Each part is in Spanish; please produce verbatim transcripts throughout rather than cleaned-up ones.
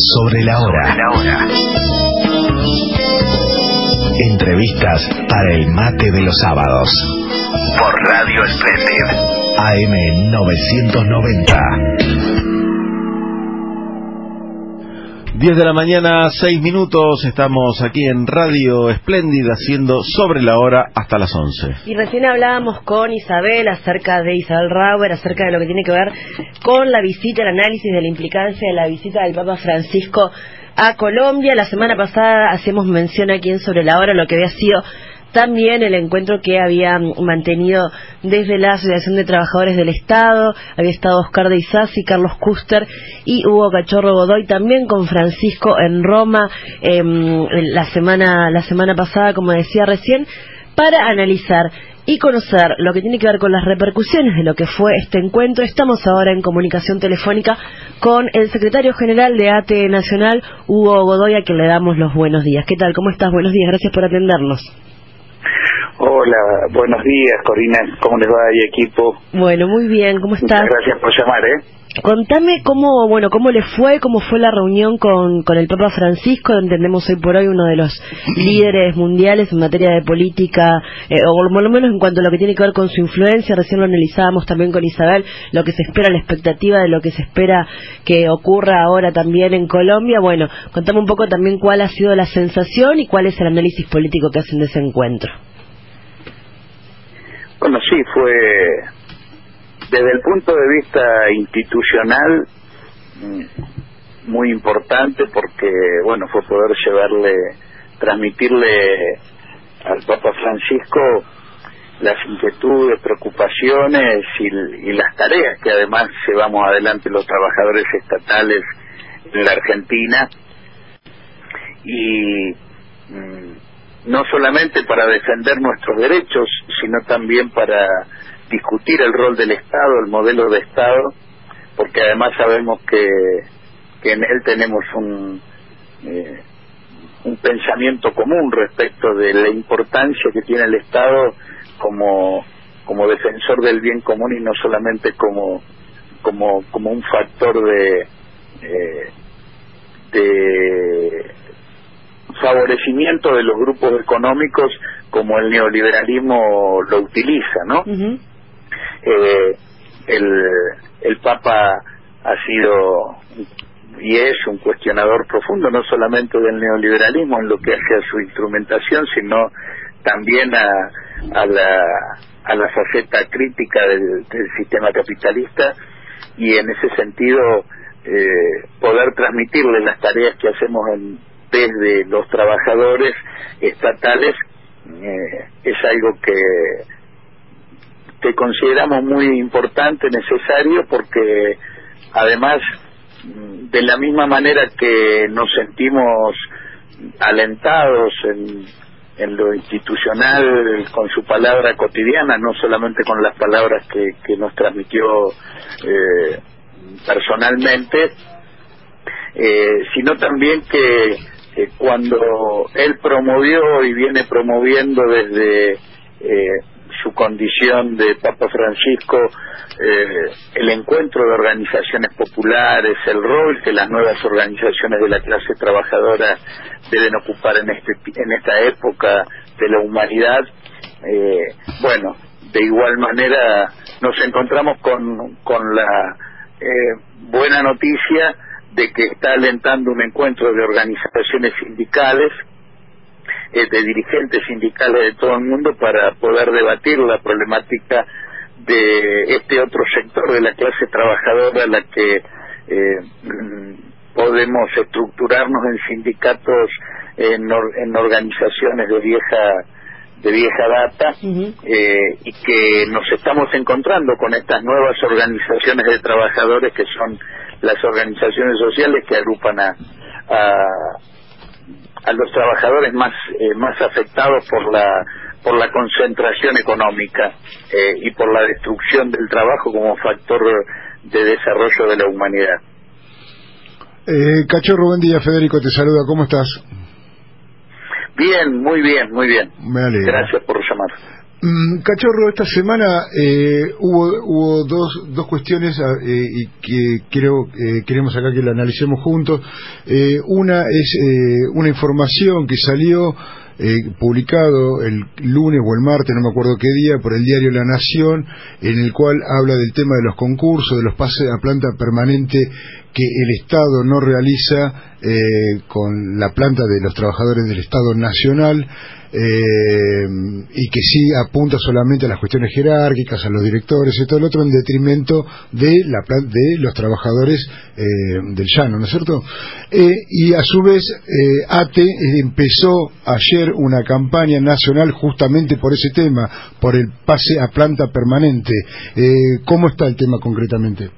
Sobre la hora. Sobre la hora. Entrevistas para el mate de los sábados. Por Radio Splendid. A M novecientos noventa. diez de la mañana, seis minutos, estamos aquí en Radio Espléndida haciendo Sobre la Hora hasta las once. Y recién hablábamos con Isabel acerca de Isabel Rauber, acerca de lo que tiene que ver con la visita, el análisis de la implicancia de la visita del Papa Francisco a Colombia. La semana pasada hacemos mención aquí en Sobre la Hora lo que había sido también el encuentro que había mantenido desde la Asociación de Trabajadores del Estado. Había estado Oscar de Isasi, Carlos Custer y Hugo Cachorro Godoy también con Francisco en Roma eh, la semana la semana pasada, como decía recién, para analizar y conocer lo que tiene que ver con las repercusiones de lo que fue este encuentro. Estamos ahora en comunicación telefónica con el secretario general de A T E Nacional, Hugo Godoy, a quien le damos los buenos días. ¿Qué tal? ¿Cómo estás? Buenos días, gracias por atendernos. Hola, buenos días, Corina, ¿cómo les va y equipo? Bueno, muy bien, ¿cómo estás? Muchas gracias por llamar, ¿eh? Contame cómo, bueno, cómo le fue, cómo fue la reunión con, con el Papa Francisco. Entendemos hoy por hoy uno de los líderes mundiales en materia de política, eh, o por lo menos en cuanto a lo que tiene que ver con su influencia. Recién lo analizábamos también con Isabel, lo que se espera, la expectativa de lo que se espera que ocurra ahora también en Colombia. Bueno, contame un poco también cuál ha sido la sensación y cuál es el análisis político que hacen de ese encuentro. Bueno, sí, fue desde el punto de vista institucional muy importante porque, bueno, fue poder llevarle, transmitirle al Papa Francisco las inquietudes, preocupaciones y, y las tareas que además llevamos adelante los trabajadores estatales en la Argentina. Y mmm, no solamente para defender nuestros derechos, sino también para discutir el rol del Estado, el modelo de Estado, porque además sabemos que, que en él tenemos un, eh, un pensamiento común respecto de la importancia que tiene el Estado como, como defensor del bien común y no solamente como, como, como un factor de, eh, de favorecimiento de los grupos económicos como el neoliberalismo lo utiliza, ¿no? Uh-huh. eh, el, el Papa ha sido y es un cuestionador profundo no solamente del neoliberalismo en lo que hace a su instrumentación, sino también a, a la a la faceta crítica del, del sistema capitalista, y en ese sentido eh, poder transmitirle las tareas que hacemos en desde los trabajadores estatales eh, es algo que que consideramos muy importante, necesario, porque además de la misma manera que nos sentimos alentados en, en lo institucional con su palabra cotidiana, no solamente con las palabras que, que nos transmitió eh, personalmente, eh, sino también que Eh, cuando él promovió y viene promoviendo desde eh, su condición de Papa Francisco eh, el encuentro de organizaciones populares, el rol que las nuevas organizaciones de la clase trabajadora deben ocupar en este en esta época de la humanidad, eh, bueno, de igual manera nos encontramos con, con la eh, buena noticia de que está alentando un encuentro de organizaciones sindicales, eh, de dirigentes sindicales de todo el mundo, para poder debatir la problemática de este otro sector de la clase trabajadora, la que eh, podemos estructurarnos en sindicatos, en, or, en organizaciones de vieja de vieja data, uh-huh. eh, y que nos estamos encontrando con estas nuevas organizaciones de trabajadores que son las organizaciones sociales que agrupan a a, a los trabajadores más eh, más afectados por la por la concentración económica eh, y por la destrucción del trabajo como factor de desarrollo de la humanidad. Eh, Cachorro, buen día. Federico te saluda, ¿cómo estás? Bien, muy bien, muy bien. Me alegro. Gracias por llamar. Mm, Cachorro, esta semana eh, hubo, hubo dos, dos cuestiones eh, y que creo eh, queremos acá que la analicemos juntos. Eh, una es eh, una información que salió eh, publicado el lunes o el martes, no me acuerdo qué día, por el diario La Nación, en el cual habla del tema de los concursos, de los pases a planta permanente que el Estado no realiza eh, con la planta de los trabajadores del Estado Nacional, eh, y que sí apunta solamente a las cuestiones jerárquicas, a los directores y todo el otro, en detrimento de la de los trabajadores eh, del llano, ¿no es cierto? Eh, y a su vez eh, ATE empezó ayer una campaña nacional justamente por ese tema, por el pase a planta permanente. Eh, ¿Cómo está el tema concretamente?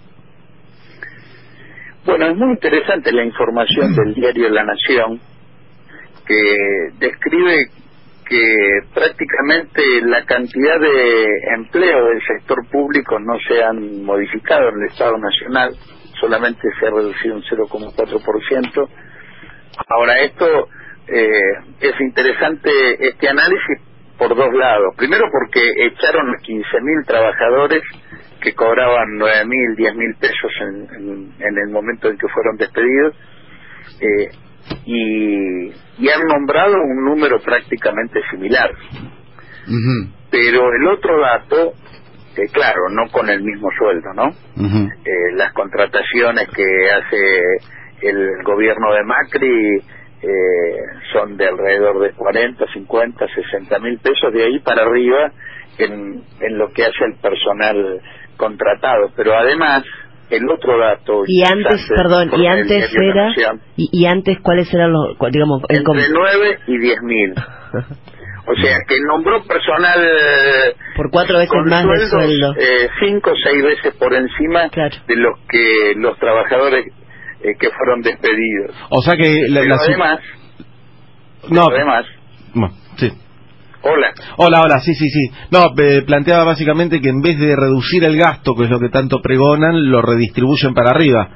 Bueno, es muy interesante la información del diario La Nación, que describe que prácticamente la cantidad de empleo del sector público no se han modificado en el Estado Nacional, solamente se ha reducido un cero coma cuatro por ciento. Ahora, esto eh, es interesante, este análisis, por dos lados. Primero porque echaron a quince mil trabajadores que cobraban nueve mil, diez mil pesos en, en, en el momento en que fueron despedidos, eh, y, y han nombrado un número prácticamente similar. Uh-huh. Pero el otro dato, eh, claro, no con el mismo sueldo, ¿no? Uh-huh. Eh, las contrataciones que hace el gobierno de Macri eh, son de alrededor de cuarenta, cincuenta, sesenta mil pesos, de ahí para arriba en, en lo que hace el personal contratado. Pero además, el otro dato, y antes, perdón, y antes era y, y antes cuáles eran los, digamos, el entre nueve y diez mil. O sea, que nombró personal por cuatro veces más sueldos, de sueldo, eh, cinco o seis veces por encima, claro, de los que los trabajadores eh, que fueron despedidos. O sea que la, pero la, además, no, pero además, no, sí. Hola. Hola, hola, sí, sí, sí. No, eh, planteaba básicamente que en vez de reducir el gasto, que es lo que tanto pregonan, lo redistribuyen para arriba.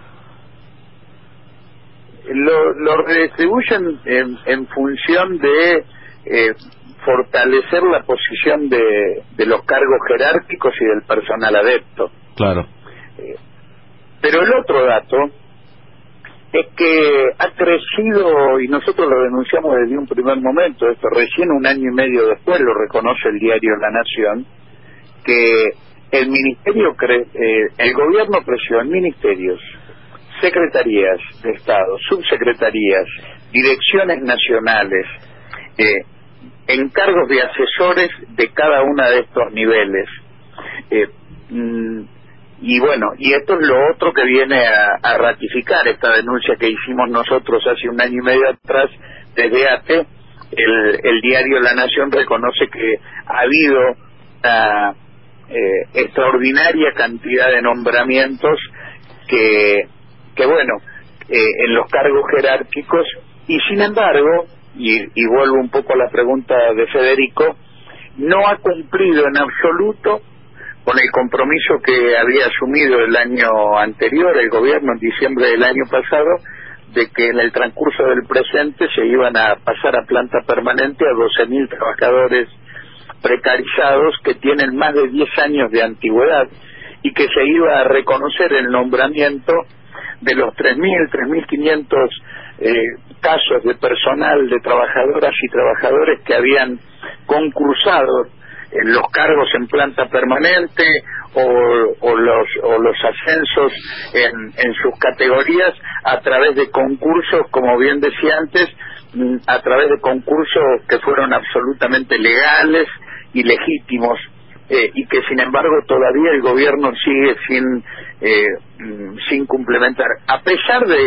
Lo, lo redistribuyen en, en función de eh, fortalecer la posición de, de los cargos jerárquicos y del personal adepto. Claro. Eh, pero el otro dato es que ha crecido, y nosotros lo denunciamos desde un primer momento, esto recién un año y medio después lo reconoce el diario La Nación, que el ministerio, cre eh, el gobierno creció en ministerios, secretarías de Estado, subsecretarías, direcciones nacionales, eh, encargos de asesores de cada uno de estos niveles. Eh, mm, Y bueno, y esto es lo otro que viene a, a ratificar esta denuncia que hicimos nosotros hace un año y medio atrás desde ATE. El, el diario La Nación reconoce que ha habido una eh, extraordinaria cantidad de nombramientos que, que bueno, eh, en los cargos jerárquicos, y sin embargo, y, y vuelvo un poco a la pregunta de Federico, no ha cumplido en absoluto con el compromiso que había asumido el año anterior el gobierno en diciembre del año pasado, de que en el transcurso del presente se iban a pasar a planta permanente a doce mil trabajadores precarizados que tienen más de diez años de antigüedad, y que se iba a reconocer el nombramiento de los tres mil, tres mil quinientos eh, casos de personal, de trabajadoras y trabajadores que habían concursado en los cargos en planta permanente o, o los o los ascensos en, en sus categorías a través de concursos, como bien decía antes, a través de concursos que fueron absolutamente legales y legítimos, eh, y que sin embargo todavía el gobierno sigue sin eh, sin complementar, a pesar de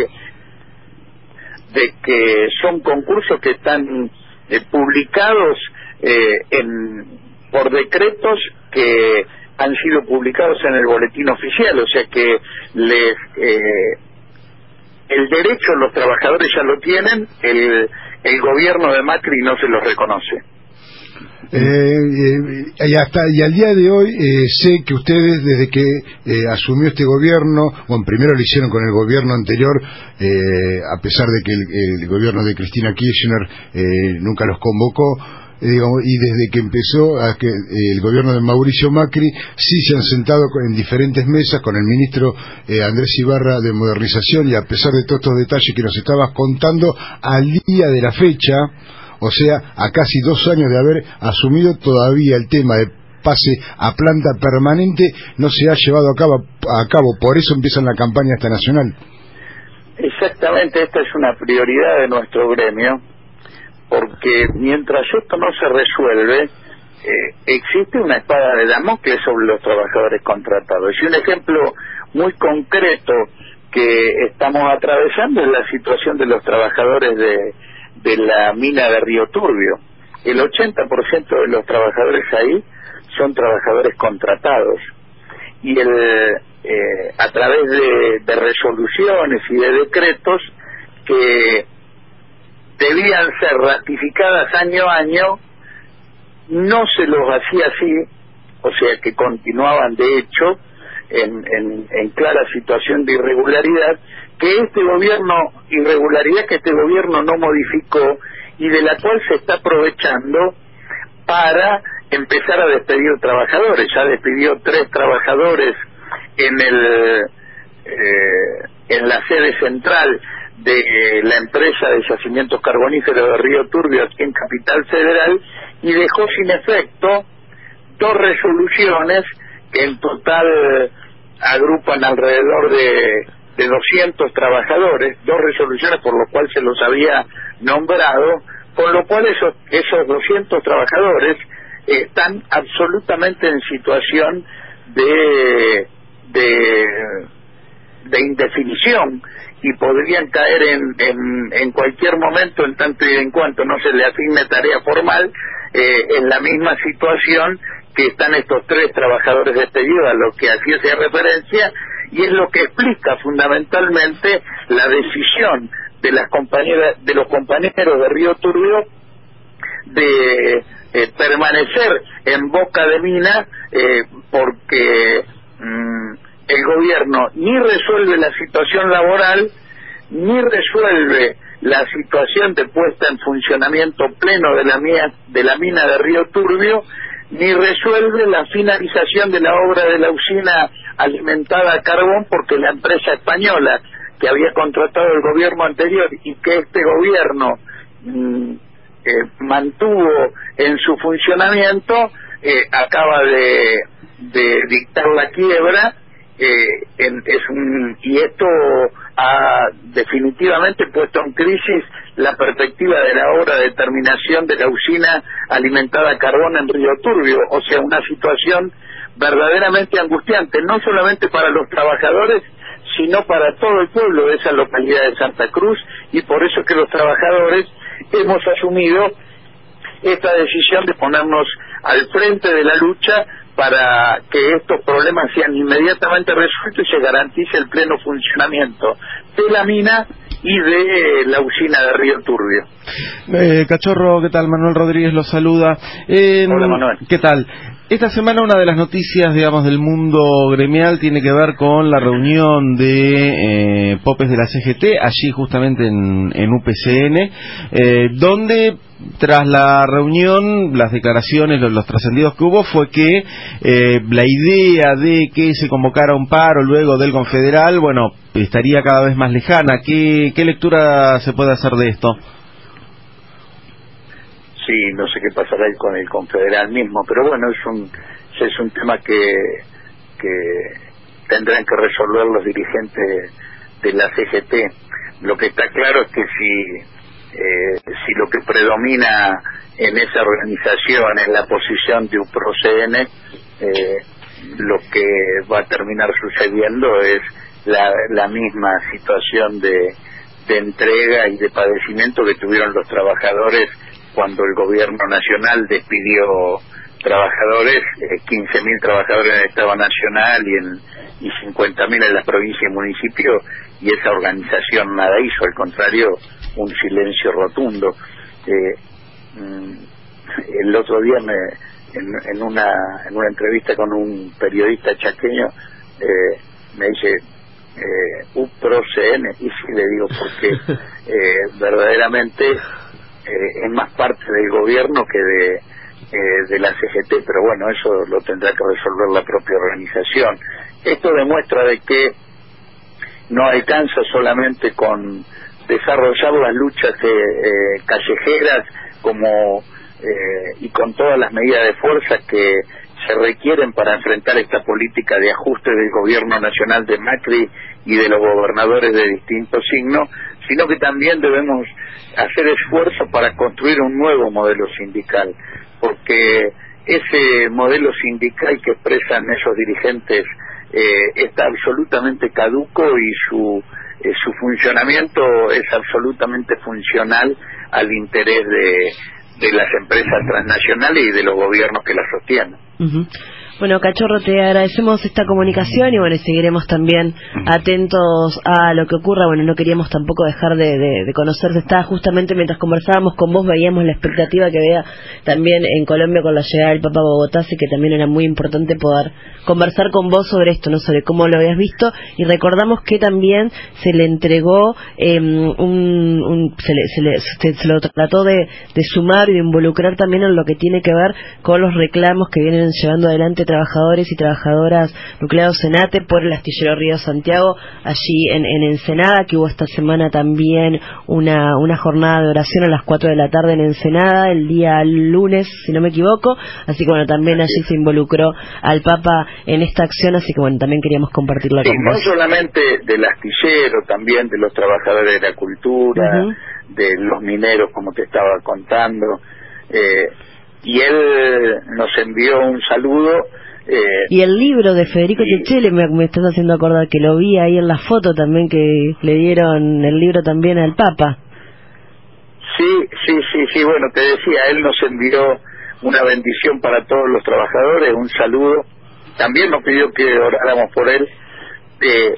de que son concursos que están eh, publicados eh, en por decretos que han sido publicados en el boletín oficial, o sea que les eh, el derecho los trabajadores ya lo tienen, el, el gobierno de Macri no se los reconoce. Eh, eh, y, hasta, y al día de hoy eh, sé que ustedes, desde que eh, asumió este gobierno, bueno, primero lo hicieron con el gobierno anterior, eh, a pesar de que el, el gobierno de Cristina Kirchner eh, nunca los convocó, eh, digamos, y desde que empezó a que eh, el gobierno de Mauricio Macri, sí se han sentado en diferentes mesas con el ministro eh, Andrés Ibarra de Modernización, y a pesar de todos estos detalles que nos estabas contando, al día de la fecha, o sea, a casi dos años de haber asumido, todavía el tema de pase a planta permanente no se ha llevado a cabo, a cabo. Por eso empieza la campaña esta nacional. Exactamente, esta es una prioridad de nuestro gremio, porque mientras esto no se resuelve, eh, existe una espada de Damocles sobre los trabajadores contratados. Y un ejemplo muy concreto que estamos atravesando es la situación de los trabajadores de, de la mina de Río Turbio. El ochenta por ciento de los trabajadores ahí son trabajadores contratados. Y el... Eh, a través de, de resoluciones y de decretos que debían ser ratificadas año a año, no se los hacía así, o sea que continuaban de hecho en, en, en clara situación de irregularidad, que este gobierno, irregularidad que este gobierno no modificó y de la cual se está aprovechando para empezar a despedir trabajadores. Ya despidió tres trabajadores en el eh, en la sede central de eh, la empresa de yacimientos carboníferos de Río Turbio aquí en Capital Federal, y dejó sin efecto dos resoluciones que en total agrupan alrededor de, de doscientos trabajadores, dos resoluciones por lo cual se los había nombrado, con lo cual esos, esos doscientos trabajadores eh, están absolutamente en situación de de de indefinición y podrían caer en, en en cualquier momento, en tanto y en cuanto no se le asigne tarea formal, eh, en la misma situación que están estos tres trabajadores despedidos a los que hacía esa referencia, y es lo que explica fundamentalmente la decisión de las compañeras de los compañeros de Río Turbio de eh, permanecer en boca de mina, eh, porque mmm, el gobierno ni resuelve la situación laboral, ni resuelve la situación de puesta en funcionamiento pleno de la, mina, de la mina de Río Turbio, ni resuelve la finalización de la obra de la usina alimentada a carbón, porque la empresa española que había contratado el gobierno anterior y que este gobierno mmm, eh, mantuvo en su funcionamiento, eh, acaba de, de dictar la quiebra. Eh, en, es un, y esto ha definitivamente puesto en crisis la perspectiva de la obra de terminación de la usina alimentada a carbón en Río Turbio, o sea, una situación verdaderamente angustiante, no solamente para los trabajadores, sino para todo el pueblo de esa localidad de Santa Cruz, y por eso es que los trabajadores hemos asumido esta decisión de ponernos al frente de la lucha para que estos problemas sean inmediatamente resueltos y se garantice el pleno funcionamiento de la mina y de la usina de Río Turbio. Eh, Cachorro, ¿qué tal? Manuel Rodríguez lo saluda. Eh, Hola, Manuel. ¿Qué tal? Esta semana una de las noticias, digamos, del mundo gremial tiene que ver con la reunión de eh, popes de la C G T, allí justamente en, en U P C N, eh, donde tras la reunión, las declaraciones, los, los trascendidos que hubo fue que eh, la idea de que se convocara un paro luego del Confederal, bueno, estaría cada vez más lejana. ¿Qué, qué lectura se puede hacer de esto? Sí, no sé qué pasará ahí con el Confederal mismo, pero bueno, es un es un tema que que tendrán que resolver los dirigentes de la C G T. Lo que está claro es que si eh, si lo que predomina en esa organización es la posición de U P R O C N, eh, lo que va a terminar sucediendo es la, la misma situación de, de entrega y de padecimiento que tuvieron los trabajadores cuando el gobierno nacional despidió trabajadores, eh, quince mil trabajadores en el Estado Nacional y en y cincuenta mil en las provincias y municipios, y esa organización nada hizo, al contrario, un silencio rotundo. Eh, el otro día me, en, en una en una entrevista con un periodista chaqueño eh, me dice eh, U P R O C N, y sí le digo porque eh, verdaderamente eh, es más parte del gobierno que de eh, de la C G T, pero bueno, eso lo tendrá que resolver la propia organización. Esto demuestra de que no alcanza solamente con desarrollar las luchas eh, eh, callejeras como eh, y con todas las medidas de fuerza que se requieren para enfrentar esta política de ajuste del gobierno nacional de Macri y de los gobernadores de distintos signos, sino que también debemos hacer esfuerzo para construir un nuevo modelo sindical, porque ese modelo sindical que expresan esos dirigentes eh, está absolutamente caduco y su eh, su funcionamiento es absolutamente funcional al interés de, de las empresas transnacionales y de los gobiernos que las sostienen. Uh-huh. Bueno, Cachorro, te agradecemos esta comunicación y bueno, seguiremos también atentos a lo que ocurra. Bueno, no queríamos tampoco dejar de, de, de conocerte. Estaba justamente mientras conversábamos con vos, veíamos la expectativa que había también en Colombia con la llegada del Papa a Bogotá, así que también era muy importante poder conversar con vos sobre esto, no sobre cómo lo habías visto, y recordamos que también se le entregó eh, un, un se, le, se, le, se, se lo trató de, de sumar y de involucrar también en lo que tiene que ver con los reclamos que vienen llevando adelante trabajadores y trabajadoras nucleados en ATE por el astillero Río Santiago allí en, en Ensenada, que hubo esta semana también una, una jornada de oración a las cuatro de la tarde en Ensenada el día lunes, si no me equivoco, así que bueno, también allí se involucró al Papa en esta acción, así que bueno, también queríamos compartirla sí, con no vos. Solamente del astillero, también de los trabajadores de la cultura, uh-huh. de los mineros, como te estaba contando, eh, y él nos envió un saludo. Eh, y el libro de Federico Techele, me, me estás haciendo acordar que lo vi ahí en la foto también, que le dieron el libro también al Papa. Sí, sí, sí, sí, bueno, te decía, él nos envió una bendición para todos los trabajadores, un saludo, también nos pidió que oráramos por él, eh,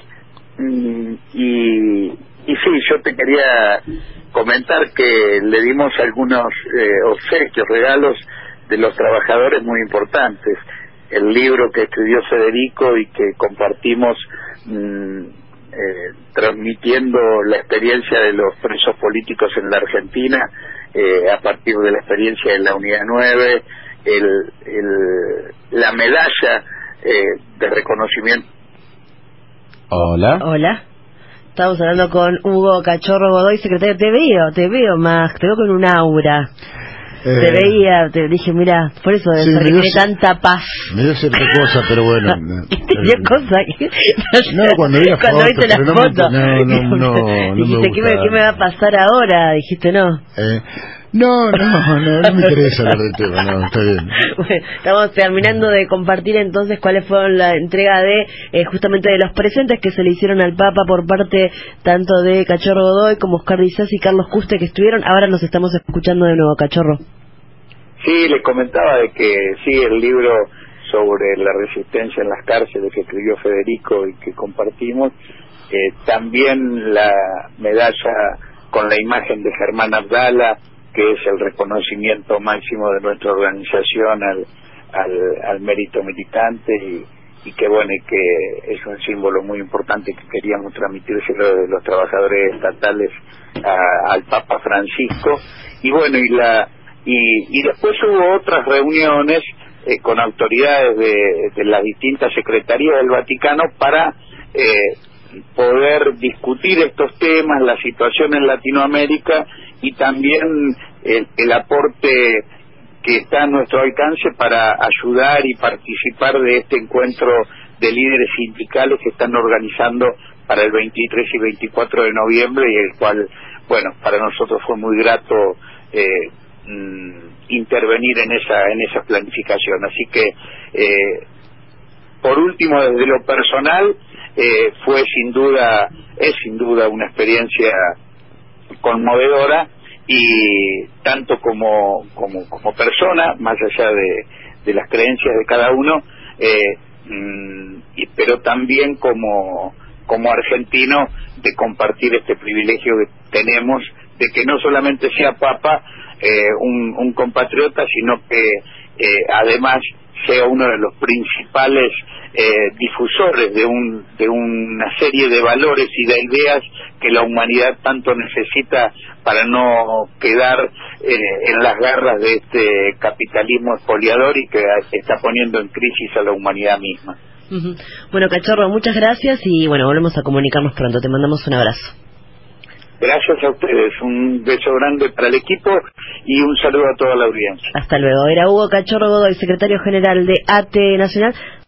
y, y sí, yo te quería comentar que le dimos algunos eh, obsequios, regalos de los trabajadores muy importantes. El libro que escribió Federico y que compartimos mmm, eh, transmitiendo la experiencia de los presos políticos en la Argentina eh, a partir de la experiencia de la Unidad nueve, el, el, la medalla eh, de reconocimiento. Hola. Hola. Estamos hablando con Hugo Cachorro Godoy, secretario. Te veo, te veo más, te veo con un aura. Eh, te veía, te dije, mira, por eso debe sí, ser que tiene tanta paz. Me dio cierta cosa, pero bueno. ¿Qué te dio cosa? No, cuando vi la cuando foto, viste la no foto. Me, no, no, no, no dijiste, me ¿qué me, ¿qué me va a pasar ahora? Dijiste, no. Eh, no, no, no, no me interesa hablar del tema, no, está bien. Bueno, estamos terminando de compartir entonces cuáles fueron la entrega de, eh, justamente de los presentes que se le hicieron al Papa por parte tanto de Cachorro Godoy como Oscar Dizás y Carlos Juste, que estuvieron. Ahora nos estamos escuchando de nuevo, Cachorro. Sí, les comentaba de que sí, el libro sobre la resistencia en las cárceles que escribió Federico y que compartimos, eh, también la medalla con la imagen de Germán Abdala, que es el reconocimiento máximo de nuestra organización al, al, al mérito militante y, y que bueno, y que es un símbolo muy importante que queríamos transmitírselo de los trabajadores estatales a, al Papa Francisco. Y bueno, y la y, y después hubo otras reuniones eh, con autoridades de, de las distintas secretarías del Vaticano para eh, poder discutir estos temas, la situación en Latinoamérica y también el, el aporte que está a nuestro alcance para ayudar y participar de este encuentro de líderes sindicales que están organizando para el veintitrés y veinticuatro de noviembre y el cual, bueno, para nosotros fue muy grato eh, mm, intervenir en esa en esa planificación. Así que, eh, por último, desde lo personal, eh, fue sin duda, es sin duda una experiencia conmovedora y tanto como como como persona, más allá de, de las creencias de cada uno, eh, mm, y, pero también como como argentino, de compartir este privilegio que tenemos de que no solamente sea Papa eh, un, un compatriota, sino que eh, además sea uno de los principales eh, difusores de un de una serie de valores y de ideas que la humanidad tanto necesita para no quedar eh, en las garras de este capitalismo expoliador y que está poniendo en crisis a la humanidad misma. Uh-huh. Bueno, Cachorro, muchas gracias y bueno, volvemos a comunicarnos pronto. Te mandamos un abrazo. Gracias a ustedes, un beso grande para el equipo y un saludo a toda la audiencia. Hasta luego. Era Hugo Cachorro Godoy, secretario general de A T E Nacional.